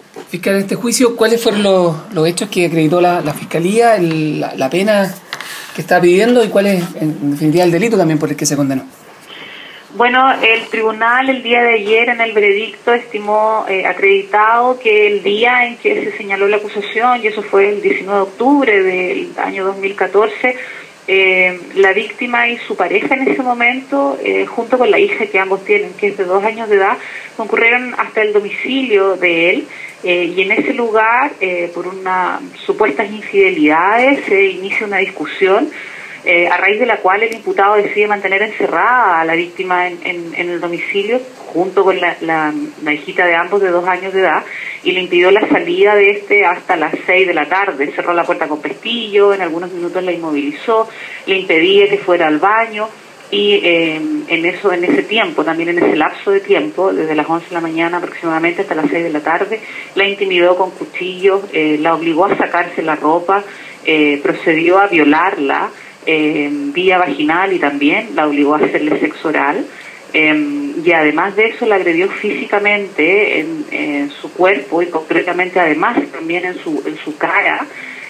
Fiscal, en este juicio, ¿cuáles fueron los hechos que acreditó la Fiscalía, la pena que está pidiendo y cuál es, en definitiva, el delito también por el que se condenó? Bueno, el tribunal el día de ayer en el veredicto estimó acreditado que el día en que se señaló la acusación, y eso fue el 19 de octubre del año 2014, la víctima y su pareja en ese momento, junto con la hija que ambos tienen, que es de 2 años de edad, concurrieron hasta el domicilio de él, y en ese lugar, por unas supuestas infidelidades, se inicia una discusión, a raíz de la cual el imputado decide mantener encerrada a la víctima en el domicilio junto con la hijita de ambos de 2 años de edad, y le impidió la salida de hasta las 6 de la tarde. Cerró la puerta con pestillo, en algunos minutos la inmovilizó, le impedía que fuera al baño, y en ese tiempo, también en ese lapso de tiempo, desde las 11 de la mañana aproximadamente hasta las 6 de la tarde, la intimidó con cuchillos, la obligó a sacarse la ropa, procedió a violarla vía vaginal, y también la obligó a hacerle sexo oral, y además de eso la agredió físicamente en su cuerpo, y concretamente además también en su cara,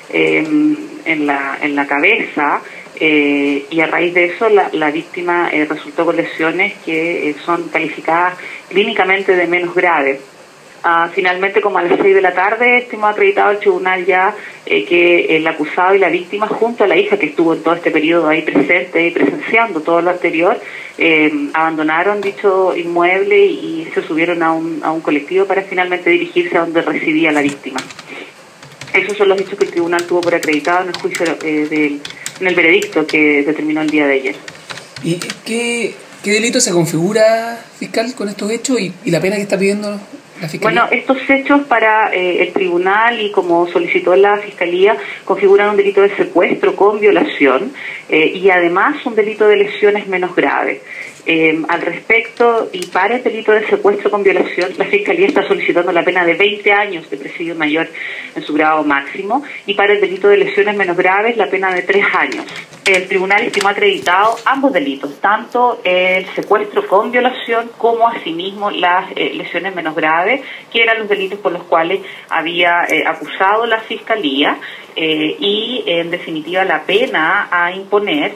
en la cabeza, y a raíz de eso la víctima resultó con lesiones que son calificadas clínicamente de menos grave. Finalmente, como a las 6 de la tarde, estimó acreditado el tribunal ya que el acusado y la víctima, junto a la hija que estuvo en todo este periodo ahí presente y presenciando todo lo anterior, abandonaron dicho inmueble y se subieron a un colectivo para finalmente dirigirse a donde residía la víctima. Esos son los hechos que el tribunal tuvo por acreditado en el juicio, en el veredicto que determinó el día de ayer. ¿Y qué delito se configura, fiscal, con estos hechos y la pena que está pidiendo la Fiscalía? Bueno, estos hechos para el tribunal, y como solicitó la Fiscalía, configuran un delito de secuestro con violación, y además un delito de lesiones menos graves. Al respecto, y para el delito de secuestro con violación, la Fiscalía está solicitando la pena de 20 años de presidio mayor en su grado máximo, y para el delito de lesiones menos graves, la pena de 3 años. El tribunal estimó acreditado ambos delitos, tanto el secuestro con violación como asimismo las lesiones menos graves, que eran los delitos por los cuales había acusado la Fiscalía, y en definitiva la pena a imponer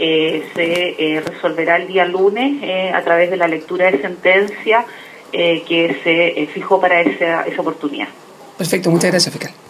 se resolverá el día lunes a través de la lectura de sentencia que se fijó para esa oportunidad. Perfecto, muchas gracias, fiscal.